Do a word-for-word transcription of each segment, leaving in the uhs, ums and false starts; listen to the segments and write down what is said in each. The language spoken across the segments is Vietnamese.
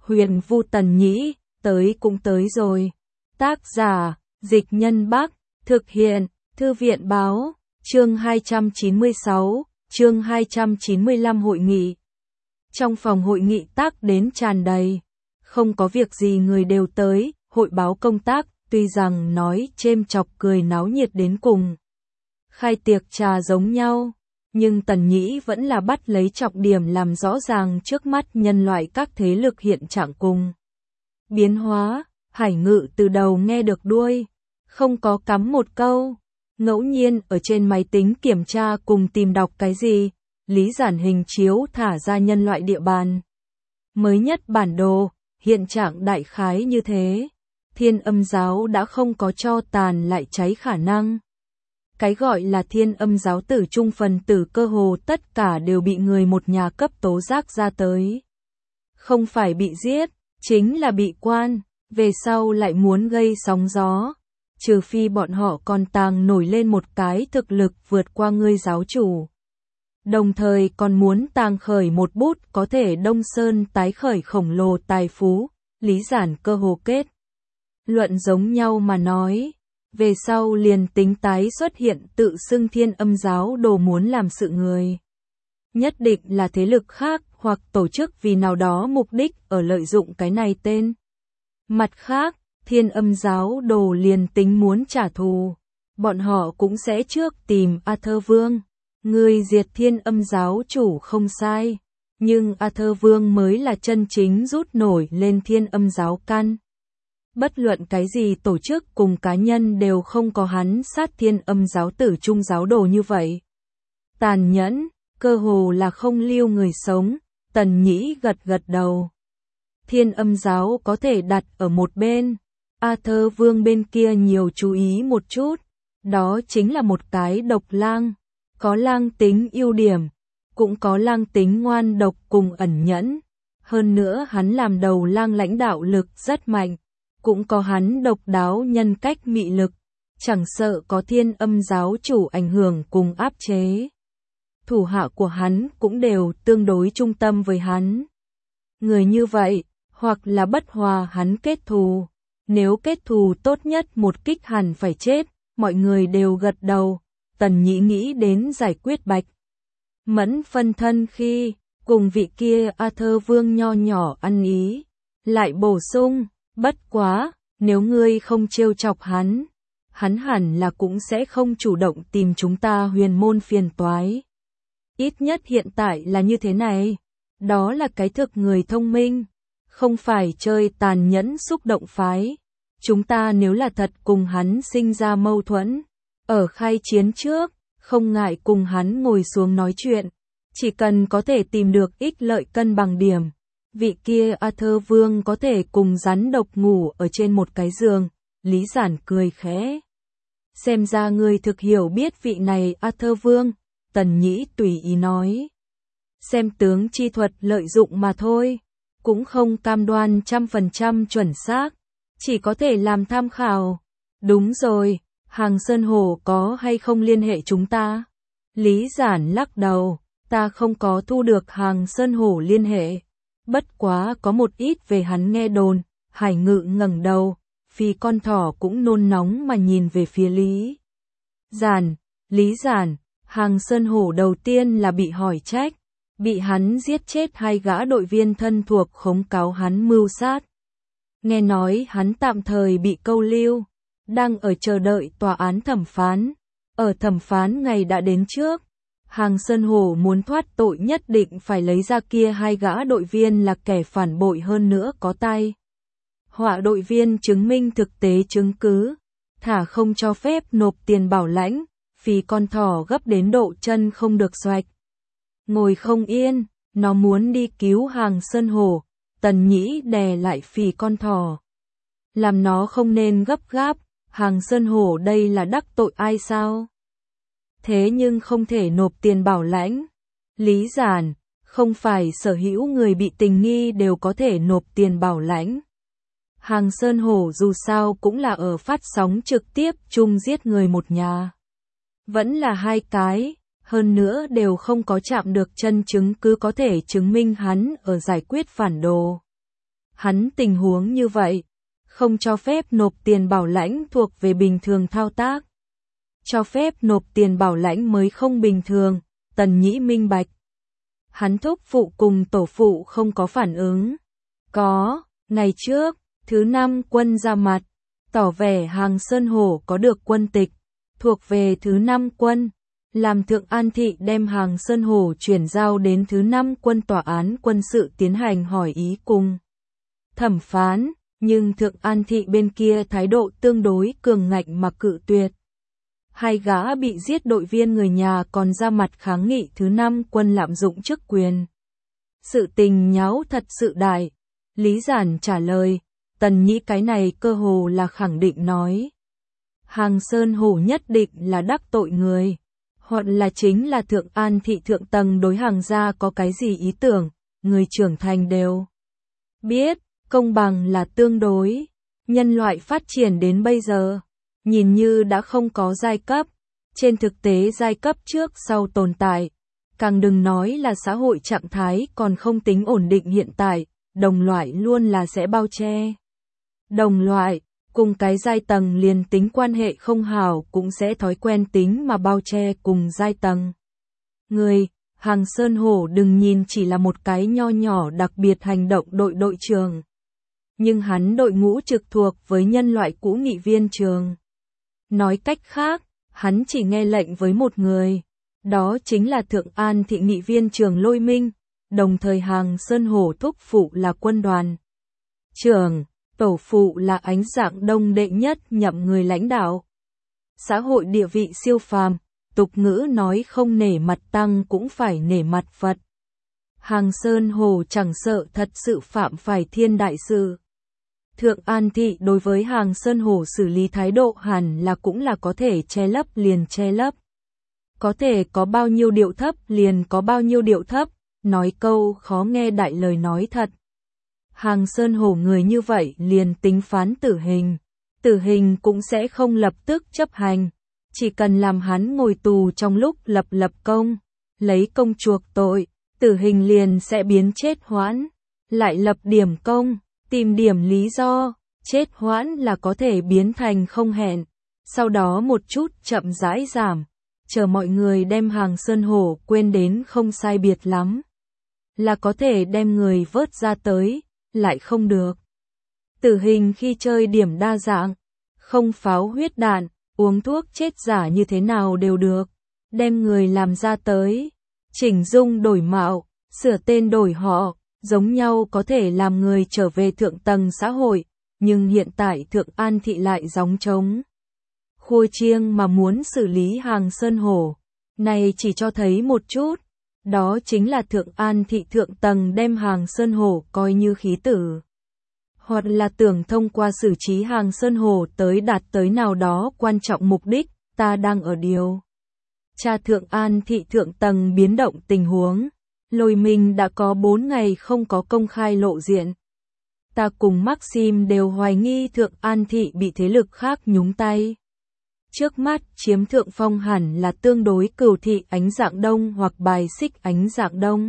Huyền Vu Tần Nhĩ, tới cũng tới rồi. Tác giả, Dịch Nhân Bắc, thực hiện, Thư viện Báo, chương hai trăm chín mươi sáu, chương hai trăm chín mươi lăm hội nghị. Trong phòng hội nghị tác đến tràn đầy, không có việc gì người đều tới, hội báo công tác, tuy rằng nói chêm chọc cười náo nhiệt đến cùng. Khai tiệc trà giống nhau, nhưng Tần Nhĩ vẫn là bắt lấy trọng điểm làm rõ ràng trước mắt nhân loại các thế lực hiện trạng cùng. Biến hóa, Hải Ngự từ đầu nghe được đuôi, không có cắm một câu. Ngẫu nhiên ở trên máy tính kiểm tra cùng tìm đọc cái gì, Lý Giản hình chiếu thả ra nhân loại địa bàn. Mới nhất bản đồ, hiện trạng đại khái như thế. Thiên Âm giáo đã không có cho tàn lại cháy khả năng. Cái gọi là Thiên Âm giáo tử trung phần tử cơ hồ tất cả đều bị người một nhà cấp tố giác ra tới. Không phải bị giết, chính là bị quan, về sau lại muốn gây sóng gió. Trừ phi bọn họ còn tàng nổi lên một cái thực lực vượt qua ngươi giáo chủ. Đồng thời còn muốn tàng khởi một bút có thể Đông Sơn tái khởi khổng lồ tài phú, Lý Giản cơ hồ kết. Luận giống nhau mà nói, về sau liền tính tái xuất hiện tự xưng Thiên Âm giáo đồ muốn làm sự người. Nhất định là thế lực khác hoặc tổ chức vì nào đó mục đích ở lợi dụng cái này tên. Mặt khác, Thiên Âm giáo đồ liền tính muốn trả thù, bọn họ cũng sẽ trước tìm Arthur Vương. Người diệt Thiên Âm giáo chủ không sai, nhưng Arthur Vương mới là chân chính rút nổi lên Thiên Âm giáo căn. Bất luận cái gì tổ chức cùng cá nhân đều không có hắn sát Thiên Âm giáo tử trung giáo đồ như vậy. Tàn nhẫn, cơ hồ là không lưu người sống, Tần Nhĩ gật gật đầu. Thiên Âm giáo có thể đặt ở một bên, Arthur Vương bên kia nhiều chú ý một chút, đó chính là một cái độc lang, có lang tính ưu điểm, cũng có lang tính ngoan độc cùng ẩn nhẫn, hơn nữa hắn làm đầu lang lãnh đạo lực rất mạnh, cũng có hắn độc đáo nhân cách mị lực, chẳng sợ có Thiên Âm giáo chủ ảnh hưởng cùng áp chế. Thủ hạ của hắn cũng đều tương đối trung tâm với hắn. Người như vậy, hoặc là bất hòa hắn kết thù, nếu kết thù tốt nhất một kích hẳn phải chết, mọi người đều gật đầu. Tần Nhĩ nghĩ đến giải quyết Bạch Mẫn phân thân khi cùng vị kia Arthur Vương nho nhỏ ăn ý, lại bổ sung, bất quá, nếu ngươi không trêu chọc hắn, hắn hẳn là cũng sẽ không chủ động tìm chúng ta huyền môn phiền toái. Ít nhất hiện tại là như thế này, đó là cái thực người thông minh, không phải chơi tàn nhẫn xúc động phái. Chúng ta nếu là thật cùng hắn sinh ra mâu thuẫn, ở khai chiến trước, không ngại cùng hắn ngồi xuống nói chuyện, chỉ cần có thể tìm được ích lợi cân bằng điểm. Vị kia Arthur Vương có thể cùng rắn độc ngủ ở trên một cái giường, Lý Giản cười khẽ. Xem ra ngươi thực hiểu biết vị này Arthur Vương, Tần Nhĩ tùy ý nói. Xem tướng chi thuật lợi dụng mà thôi, cũng không cam đoan trăm phần trăm chuẩn xác, chỉ có thể làm tham khảo. Đúng rồi, Hàng Sơn Hổ có hay không liên hệ chúng ta? Lý Giản lắc đầu, ta không có thu được Hàng Sơn Hổ liên hệ. Bất quá có một ít về hắn nghe đồn. Hải Ngự ngẩng đầu, phi con thỏ cũng nôn nóng mà nhìn về phía Lý Giản. Lý Giản, Hàng Sơn Hổ đầu tiên là bị hỏi trách, bị hắn giết chết hai gã đội viên thân thuộc khống cáo hắn mưu sát. Nghe nói hắn tạm thời bị câu lưu, đang ở chờ đợi tòa án thẩm phán. Ở thẩm phán ngày đã đến trước, Hàng Sơn Hổ muốn thoát tội nhất định phải lấy ra kia hai gã đội viên là kẻ phản bội, hơn nữa có tay họa đội viên chứng minh thực tế chứng cứ, thả không cho phép nộp tiền bảo lãnh, vì con thỏ gấp đến độ chân không được xoạch. Ngồi không yên, nó muốn đi cứu Hàng Sơn Hổ, Tần Nhĩ đè lại phì con thỏ. Làm nó không nên gấp gáp, Hàng Sơn Hổ đây là đắc tội ai sao? Thế nhưng không thể nộp tiền bảo lãnh. Lý Giản, không phải sở hữu người bị tình nghi đều có thể nộp tiền bảo lãnh. Hàng Sơn Hổ dù sao cũng là ở phát sóng trực tiếp chung giết người một nhà. Vẫn là hai cái, hơn nữa đều không có chạm được chân chứng cứ có thể chứng minh hắn ở giải quyết phản đồ. Hắn tình huống như vậy, không cho phép nộp tiền bảo lãnh thuộc về bình thường thao tác. Cho phép nộp tiền bảo lãnh mới không bình thường, Tần Nhĩ minh bạch. Hắn thúc phụ cùng tổ phụ không có phản ứng. Có, ngày trước, thứ năm quân ra mặt, tỏ vẻ Hàng Sơn Hổ có được quân tịch, thuộc về thứ năm quân, làm Thượng An Thị đem Hàng Sơn Hổ chuyển giao đến thứ năm quân tòa án quân sự tiến hành hỏi ý cùng thẩm phán, nhưng Thượng An Thị bên kia thái độ tương đối cường ngạnh mà cự tuyệt. Hai gã bị giết đội viên người nhà còn ra mặt kháng nghị thứ năm quân lạm dụng chức quyền. Sự tình nháo thật sự đại. Lý Giản trả lời, Tần Nhĩ cái này cơ hồ là khẳng định nói. Hàng Sơn Hổ nhất định là đắc tội người, hoặc là chính là Thượng An Thị thượng tầng đối Hàng gia có cái gì ý tưởng, người trưởng thành đều biết, công bằng là tương đối. Nhân loại phát triển đến bây giờ, nhìn như đã không có giai cấp, trên thực tế giai cấp trước sau tồn tại, càng đừng nói là xã hội trạng thái còn không tính ổn định hiện tại, đồng loại luôn là sẽ bao che. Đồng loại, cùng cái giai tầng liền tính quan hệ không hảo cũng sẽ thói quen tính mà bao che cùng giai tầng. Người, Hàng Sơn Hổ đừng nhìn chỉ là một cái nho nhỏ đặc biệt hành động đội đội trưởng. Nhưng hắn đội ngũ trực thuộc với nhân loại cũ nghị viên trường. Nói cách khác, hắn chỉ nghe lệnh với một người, đó chính là Thượng An Thị nghị viên trường Lôi Minh, đồng thời Hàng Sơn Hổ thúc phụ là quân đoàn trưởng, tổ phụ là Ánh Dạng Đông đệ nhất nhậm người lãnh đạo. Xã hội địa vị siêu phàm, tục ngữ nói không nể mặt tăng cũng phải nể mặt Phật. Hàng Sơn Hổ chẳng sợ thật sự phạm phải thiên đại sự. Thượng An Thị đối với Hàng Sơn Hổ xử lý thái độ hẳn là cũng là có thể che lấp liền che lấp. Có thể có bao nhiêu điệu thấp liền có bao nhiêu điệu thấp, nói câu khó nghe đại lời nói thật. Hàng Sơn Hổ người như vậy liền tính phán tử hình, tử hình cũng sẽ không lập tức chấp hành, chỉ cần làm hắn ngồi tù trong lúc lập lập công, lấy công chuộc tội, tử hình liền sẽ biến chết hoãn, lại lập điểm công, tìm điểm lý do, chết hoãn là có thể biến thành không hẹn, sau đó một chút chậm rãi giảm, chờ mọi người đem Hàng Sơn Hổ quên đến không sai biệt lắm, là có thể đem người vớt ra tới, lại không được. Tử hình khi chơi điểm đa dạng, không pháo huyết đạn, uống thuốc chết giả như thế nào đều được, đem người làm ra tới, chỉnh dung đổi mạo, sửa tên đổi họ, giống nhau có thể làm người trở về thượng tầng xã hội, nhưng hiện tại Thượng An Thị lại gióng trống. Khua chiêng mà muốn xử lý Hàng Sơn Hổ, này chỉ cho thấy một chút, đó chính là Thượng An Thị thượng tầng đem Hàng Sơn Hổ coi như khí tử. Hoặc là tưởng thông qua xử trí Hàng Sơn Hổ tới đạt tới nào đó quan trọng mục đích, ta đang ở điều. Cha Thượng An Thị thượng tầng biến động tình huống, Lôi Minh đã có bốn ngày không có công khai lộ diện. Ta cùng Maxim đều hoài nghi Thượng An Thị bị thế lực khác nhúng tay. Trước mắt chiếm thượng phong hẳn là tương đối Cửu Thị Ánh Dạng Đông hoặc bài xích Ánh Dạng Đông.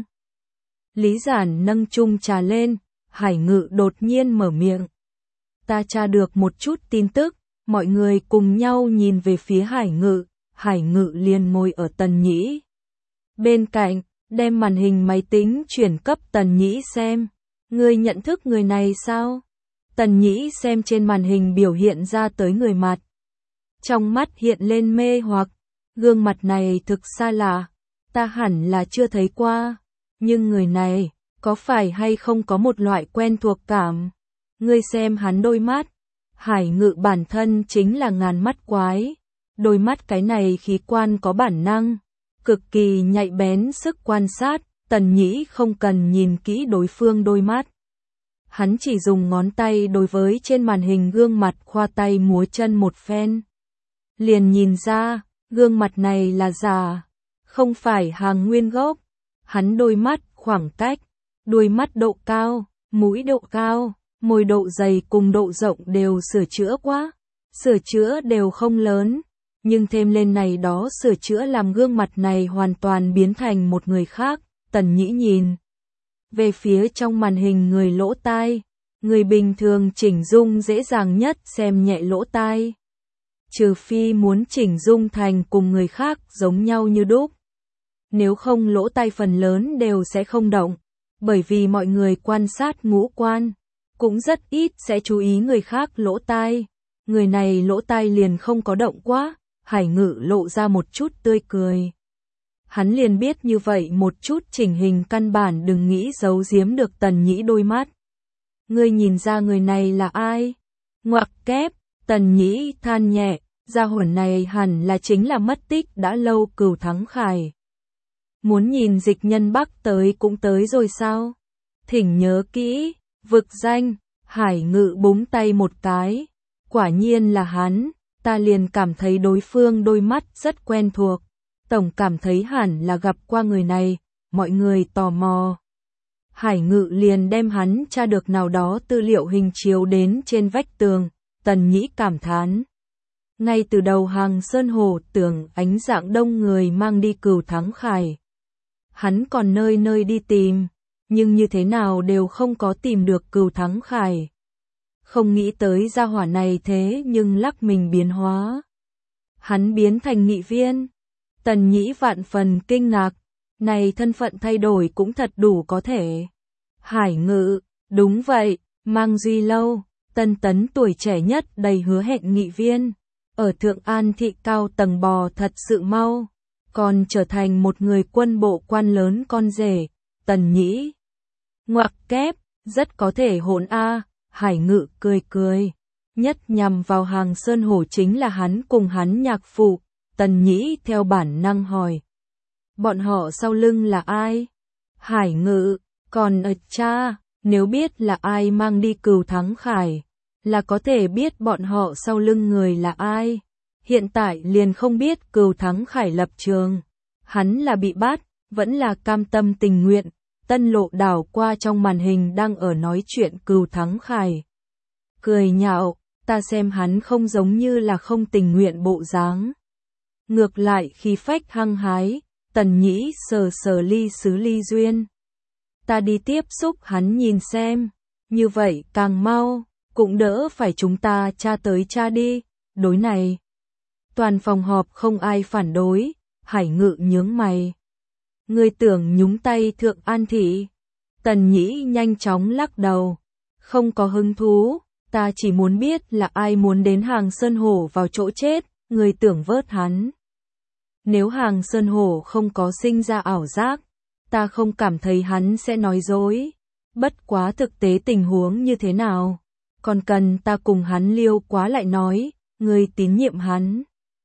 Lý Giản nâng chung trà lên, Hải Ngự đột nhiên mở miệng. Ta tra được một chút tin tức, mọi người cùng nhau nhìn về phía Hải Ngự, Hải Ngự liền ngồi ở Tần Nhĩ bên cạnh, đem màn hình máy tính chuyển cấp Tần Nhĩ xem. Ngươi nhận thức người này sao? Tần Nhĩ xem trên màn hình biểu hiện ra tới người mặt. Trong mắt hiện lên mê hoặc, gương mặt này thực xa lạ, ta hẳn là chưa thấy qua, nhưng người này, có phải hay không có một loại quen thuộc cảm? Ngươi xem hắn đôi mắt, Hải Ngự bản thân chính là ngàn mắt quái, đôi mắt cái này khí quan có bản năng, cực kỳ nhạy bén sức quan sát, Tần Nhĩ không cần nhìn kỹ đối phương đôi mắt. Hắn chỉ dùng ngón tay đối với trên màn hình gương mặt khoa tay múa chân một phen. Liền nhìn ra, gương mặt này là giả, không phải hàng nguyên gốc. Hắn đôi mắt, khoảng cách, đuôi mắt độ cao, mũi độ cao, môi độ dày cùng độ rộng đều sửa chữa quá. Sửa chữa đều không lớn, nhưng thêm lên này đó sửa chữa làm gương mặt này hoàn toàn biến thành một người khác. Tần Nhĩ nhìn về phía trong màn hình người lỗ tai, Người bình thường chỉnh dung dễ dàng nhất xem nhẹ lỗ tai. Trừ phi muốn chỉnh dung thành cùng người khác giống nhau như đúc. Nếu không lỗ tai phần lớn đều sẽ không động, bởi vì mọi người quan sát ngũ quan, cũng rất ít sẽ chú ý người khác lỗ tai. Người này lỗ tai liền không có động quá, Hải Ngự lộ ra một chút tươi cười. Hắn liền biết như vậy một chút chỉnh hình căn bản đừng nghĩ giấu giếm được Tần Nhĩ đôi mắt. Ngươi nhìn ra người này là ai? Ngoặc kép, Tần Nhĩ than nhẹ, gia hỏa này hẳn là chính là mất tích đã lâu Cửu Thắng Khải. Muốn nhìn Dịch Nhân Bắc tới cũng tới rồi sao? Thỉnh nhớ kỹ, vực danh, Hải Ngự búng tay một cái. Quả nhiên là hắn, ta liền cảm thấy đối phương đôi mắt rất quen thuộc. Tổng cảm thấy hẳn là gặp qua người này, mọi người tò mò. Hải Ngự liền đem hắn tra được nào đó tư liệu hình chiếu đến trên vách tường, Tần Nhĩ cảm thán. Ngay từ đầu hàng Sơn Hồ tưởng ánh dạng đông người mang đi Cửu Thắng Khải. Hắn còn nơi nơi đi tìm, nhưng như thế nào đều không có tìm được Cửu Thắng Khải. Không nghĩ tới gia hỏa này thế nhưng lắc mình biến hóa. Hắn biến thành nghị viên. Tần Nhĩ vạn phần kinh ngạc, này thân phận thay đổi cũng thật đủ có thể. Hải Ngự, đúng vậy, Mang Duy Lâu, tân tấn tuổi trẻ nhất đầy hứa hẹn nghị viên, ở Thượng An thị cao tầng bò thật sự mau, còn trở thành một người quân bộ quan lớn con rể, Tần Nhĩ. Ngoặc kép, rất có thể hỗn a, Hải Ngự cười cười, nhất nhằm vào hàng Sơn Hổ chính là hắn cùng hắn nhạc phụ. Tần Nhĩ theo bản năng hỏi. Bọn họ sau lưng là ai? Hải Ngự, còn ở cha, nếu biết là ai mang đi Cửu Thắng Khải, là có thể biết bọn họ sau lưng người là ai. Hiện tại liền không biết Cửu Thắng Khải lập trường. Hắn là bị bắt, vẫn là cam tâm tình nguyện. Tân Lộ đảo qua trong màn hình đang ở nói chuyện Cửu Thắng Khải. Cười nhạo, ta xem hắn không giống như là không tình nguyện bộ dáng. Ngược lại khí phách hăng hái, Tần Nhĩ sờ sờ ly sứ ly duyên. Ta đi tiếp xúc hắn nhìn xem, như vậy càng mau, cũng đỡ phải chúng ta tra tới tra đi, đối này. Toàn phòng họp không ai phản đối, Hải Ngự nhướng mày. Ngươi tưởng nhúng tay Thượng An thị? Tần Nhĩ nhanh chóng lắc đầu. Không có hứng thú, ta chỉ muốn biết là ai muốn đến hàng Sơn Hổ vào chỗ chết. Người tưởng vớt hắn. Nếu hàng Sơn Hổ không có sinh ra ảo giác, ta không cảm thấy hắn sẽ nói dối. Bất quá thực tế tình huống như thế nào, còn cần ta cùng hắn liêu quá lại nói, người tín nhiệm hắn.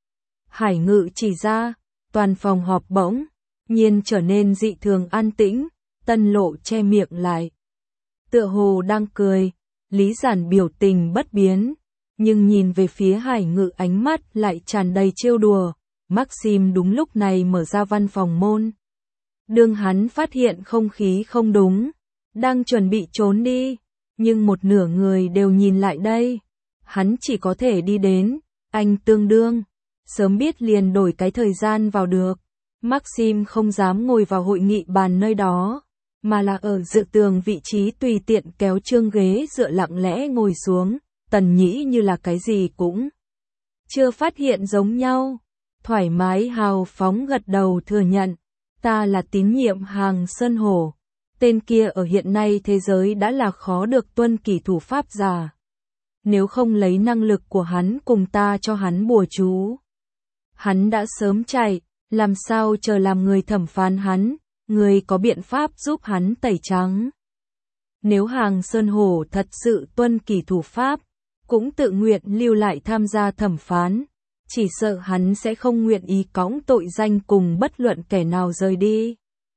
Hải Ngự chỉ ra, toàn phòng họp bỗng nhiên trở nên dị thường an tĩnh, Tân Lộ che miệng lại. Tựa hồ đang cười, Lý Giản biểu tình bất biến. Nhưng nhìn về phía Hải Ngự ánh mắt lại tràn đầy trêu đùa, Maxim đúng lúc này mở ra văn phòng môn. Đương hắn phát hiện không khí không đúng, đang chuẩn bị trốn đi, nhưng một nửa người đều nhìn lại đây. Hắn chỉ có thể đi đến, anh tương đương, sớm biết liền đổi cái thời gian vào được. Maxim không dám ngồi vào hội nghị bàn nơi đó, mà là ở dự tường vị trí tùy tiện kéo chương ghế dựa lặng lẽ ngồi xuống. Tần Nhĩ như là cái gì cũng chưa phát hiện giống nhau, thoải mái hào phóng gật đầu thừa nhận, ta là tín nhiệm hàng Sơn Hổ, tên kia ở hiện nay thế giới đã là khó được tuân kỷ thủ pháp giả. Nếu không lấy năng lực của hắn cùng ta cho hắn bùa chú, hắn đã sớm chạy, làm sao chờ làm người thẩm phán hắn, người có biện pháp giúp hắn tẩy trắng. Nếu hàng Sơn Hổ thật sự tuân kỷ thủ pháp, cũng tự nguyện lưu lại tham gia thẩm phán, chỉ sợ hắn sẽ không nguyện ý cõng tội danh cùng bất luận kẻ nào rời đi.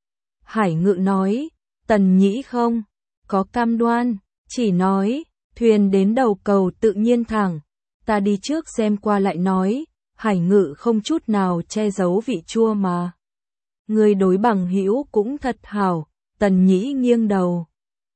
Hải Ngự nói, Tần Nhĩ không có cam đoan, chỉ nói, thuyền đến đầu cầu tự nhiên thẳng, ta đi trước xem qua lại nói, Hải Ngự không chút nào che giấu vị chua mà. Người đối bằng hữu cũng thật hảo, Tần Nhĩ nghiêng đầu.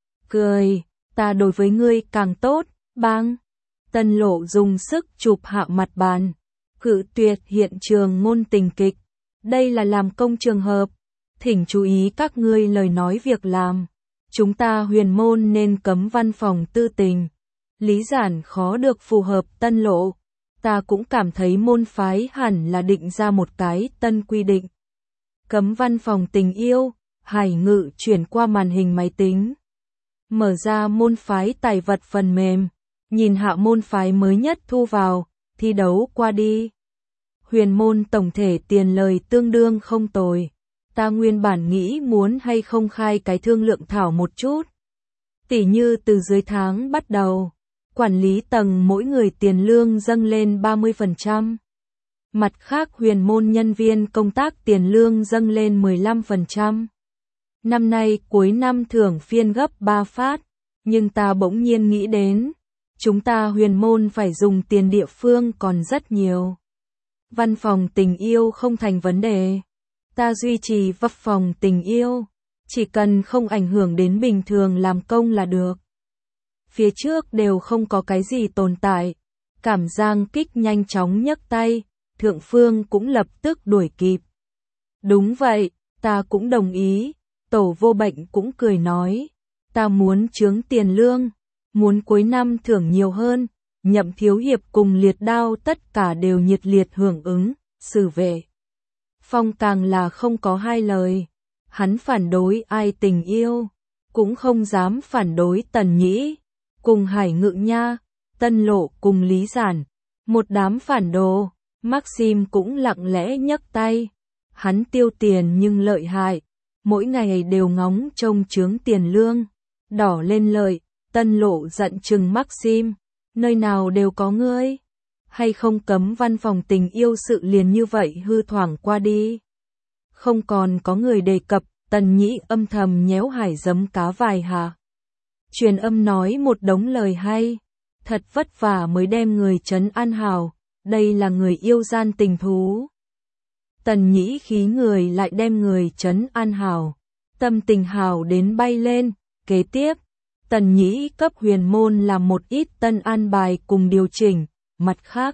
Cười, ta đối với ngươi càng tốt, bang. Tân Lộ dùng sức chụp hạ mặt bàn, cự tuyệt hiện trường ngôn tình kịch. Đây là làm công trường hợp, thỉnh chú ý các ngươi lời nói việc làm. chúng ta huyền môn nên cấm văn phòng tư tình. Lý Giản khó được phù hợp Tân Lộ. Ta cũng cảm thấy môn phái hẳn là định ra một cái tân quy định. Cấm văn phòng tình yêu, Hải Ngự chuyển qua màn hình máy tính. Mở ra môn phái tài vật phần mềm, nhìn hạ môn phái mới nhất thu vào, thi đấu qua đi. Huyền môn tổng thể tiền lời tương đương không tồi. Ta nguyên bản nghĩ muốn hay không khai cái thương lượng thảo một chút. Tỉ như từ dưới tháng bắt đầu, quản lý tầng mỗi người tiền lương dâng lên ba mươi phần trăm. Mặt khác huyền môn nhân viên công tác tiền lương dâng lên mười lăm phần trăm. Năm nay cuối năm thưởng phiên gấp ba phát, nhưng ta bỗng nhiên nghĩ đến, chúng ta huyền môn phải dùng tiền địa phương còn rất nhiều. Văn phòng tình yêu không thành vấn đề. Ta duy trì văn phòng tình yêu, chỉ cần không ảnh hưởng đến bình thường làm công là được. Phía trước đều không có cái gì tồn tại. Cảm Giang Kích nhanh chóng nhấc tay, Thượng Phương cũng lập tức đuổi kịp. Đúng vậy, ta cũng đồng ý. Tổ Vô Bệnh cũng cười nói, ta muốn chướng tiền lương, muốn cuối năm thưởng nhiều hơn. Nhậm Thiếu Hiệp cùng Liệt Đao tất cả đều nhiệt liệt hưởng ứng. Sử Vệ Phong càng là không có hai lời. Hắn phản đối ai tình yêu, cũng không dám phản đối Tần Nhĩ, cùng Hải Ngự nha, Tân Lộ cùng Lý Giản. Một đám phản đồ. Maxim cũng lặng lẽ nhấc tay. Hắn tiêu tiền nhưng lợi hại, mỗi ngày đều ngóng trông chướng tiền lương, đỏ lên lợi. Tân Lộ giận chừng Maxim, nơi nào đều có ngươi, hay không cấm văn phòng tình yêu sự liền như vậy hư thoảng qua đi. Không còn có người đề cập. Tần Nhĩ âm thầm nhéo Hải giấm cá vài hạ. Truyền âm nói một đống lời hay, thật vất vả mới đem người trấn an hào, đây là người yêu gian tình thú. Tần Nhĩ khí người lại đem người trấn an hào, tâm tình hào đến bay lên. Kế tiếp, Tần Nhĩ cấp huyền môn làm một ít tân an bài cùng điều chỉnh. Mặt khác,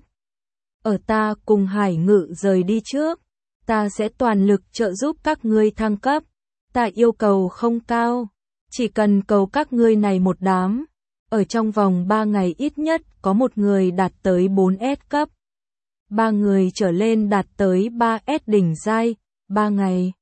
ở ta cùng Hải Ngự rời đi trước, ta sẽ toàn lực trợ giúp các ngươi thăng cấp. Ta yêu cầu không cao, chỉ cần cầu các ngươi này một đám, ở trong vòng ba ngày ít nhất có một người đạt tới bốn S cấp, ba người trở lên đạt tới ba S đỉnh giai, ba ngày.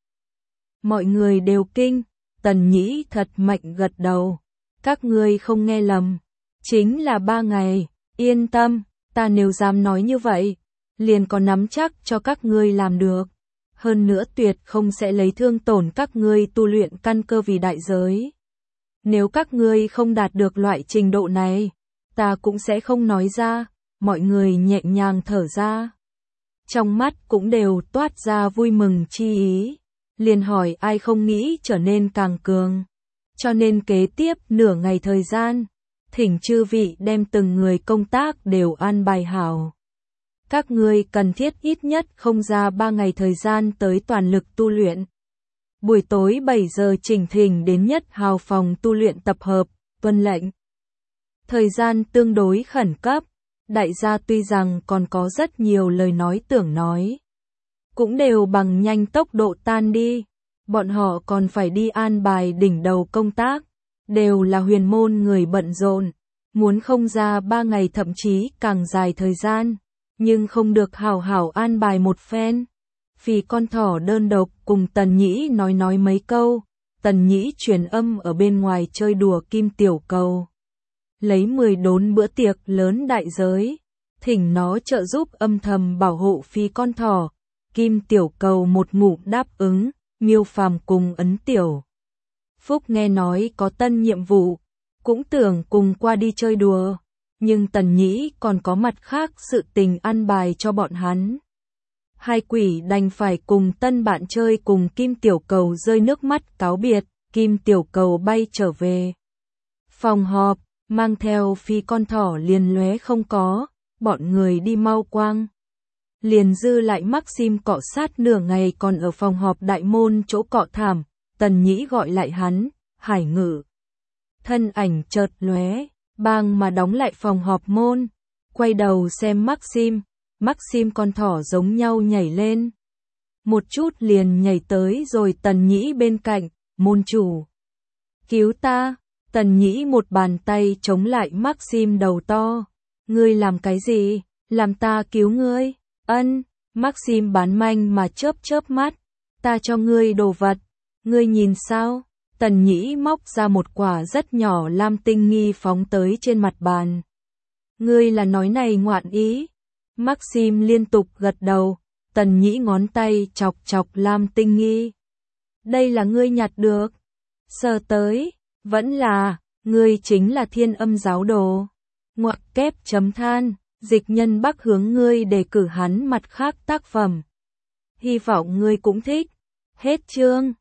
Mọi người đều kinh, Tần Nhĩ thật mạnh gật đầu, các ngươi không nghe lầm, chính là ba ngày, yên tâm, ta nếu dám nói như vậy, liền có nắm chắc cho các ngươi làm được. Hơn nữa tuyệt không sẽ lấy thương tổn các ngươi tu luyện căn cơ vì đại giới. Nếu các ngươi không đạt được loại trình độ này, ta cũng sẽ không nói ra. Mọi người nhẹ nhàng thở ra, trong mắt cũng đều toát ra vui mừng chi ý. Liền hỏi ai không nghĩ trở nên càng cường. Cho nên kế tiếp nửa ngày thời gian, thỉnh chư vị đem từng người công tác đều an bài hảo. Các ngươi cần thiết ít nhất không ra ba ngày thời gian tới toàn lực tu luyện. Buổi tối bảy giờ chỉnh thỉnh đến Nhất Hào phòng tu luyện tập hợp, tuân lệnh. Thời gian tương đối khẩn cấp, đại gia tuy rằng còn có rất nhiều lời nói tưởng nói, cũng đều bằng nhanh tốc độ tan đi. Bọn họ còn phải đi an bài đỉnh đầu công tác, đều là huyền môn người bận rộn, muốn không ra ba ngày thậm chí càng dài thời gian. Nhưng không được hảo hảo an bài một phen. Vì con thỏ đơn độc cùng Tần Nhĩ nói nói mấy câu, Tần Nhĩ truyền âm ở bên ngoài chơi đùa Kim Tiểu Cầu. Lấy mười đốn bữa tiệc lớn đại giới, thỉnh nó trợ giúp âm thầm bảo hộ phi con thỏ. Kim Tiểu Cầu một ngụm đáp ứng, Miêu Phàm cùng Ấn Tiểu Phúc nghe nói có tân nhiệm vụ, cũng tưởng cùng qua đi chơi đùa. Nhưng Tần Nhĩ còn có mặt khác sự tình ăn bài cho bọn hắn. Hai quỷ đành phải cùng tân bạn chơi cùng Kim Tiểu Cầu rơi nước mắt cáo biệt. Kim Tiểu Cầu bay trở về phòng họp, mang theo phi con thỏ liền lóe không có, bọn người đi mau quang. Liền dư lại Maxim cọ sát nửa ngày còn ở phòng họp đại môn chỗ cọ thảm. Tần Nhĩ gọi lại hắn, Hải Ngự. Thân ảnh chợt lóe. Bang mà đóng lại phòng họp môn, quay đầu xem Maxim, Maxim con thỏ giống nhau nhảy lên. Một chút liền nhảy tới rồi Tần Nhĩ bên cạnh, môn chủ. Cứu ta. Tần Nhĩ một bàn tay chống lại Maxim đầu to. Ngươi làm cái gì? Làm ta cứu ngươi? Ân. Maxim bán manh mà chớp chớp mắt. Ta cho ngươi đồ vật. Ngươi nhìn sao? Tần Nhĩ móc ra một quả rất nhỏ lam tinh nghi phóng tới trên mặt bàn. Ngươi là nói này ngoạn ý? Maxim liên tục gật đầu. Tần Nhĩ ngón tay chọc chọc lam tinh nghi. Đây là ngươi nhặt được. Sờ tới. Vẫn là, ngươi chính là Thiên Âm giáo đồ. Ngoặc kép chấm than. Dịch Nhân Bắc hướng ngươi đề cử hắn mặt khác tác phẩm. Hy vọng ngươi cũng thích. Hết chương.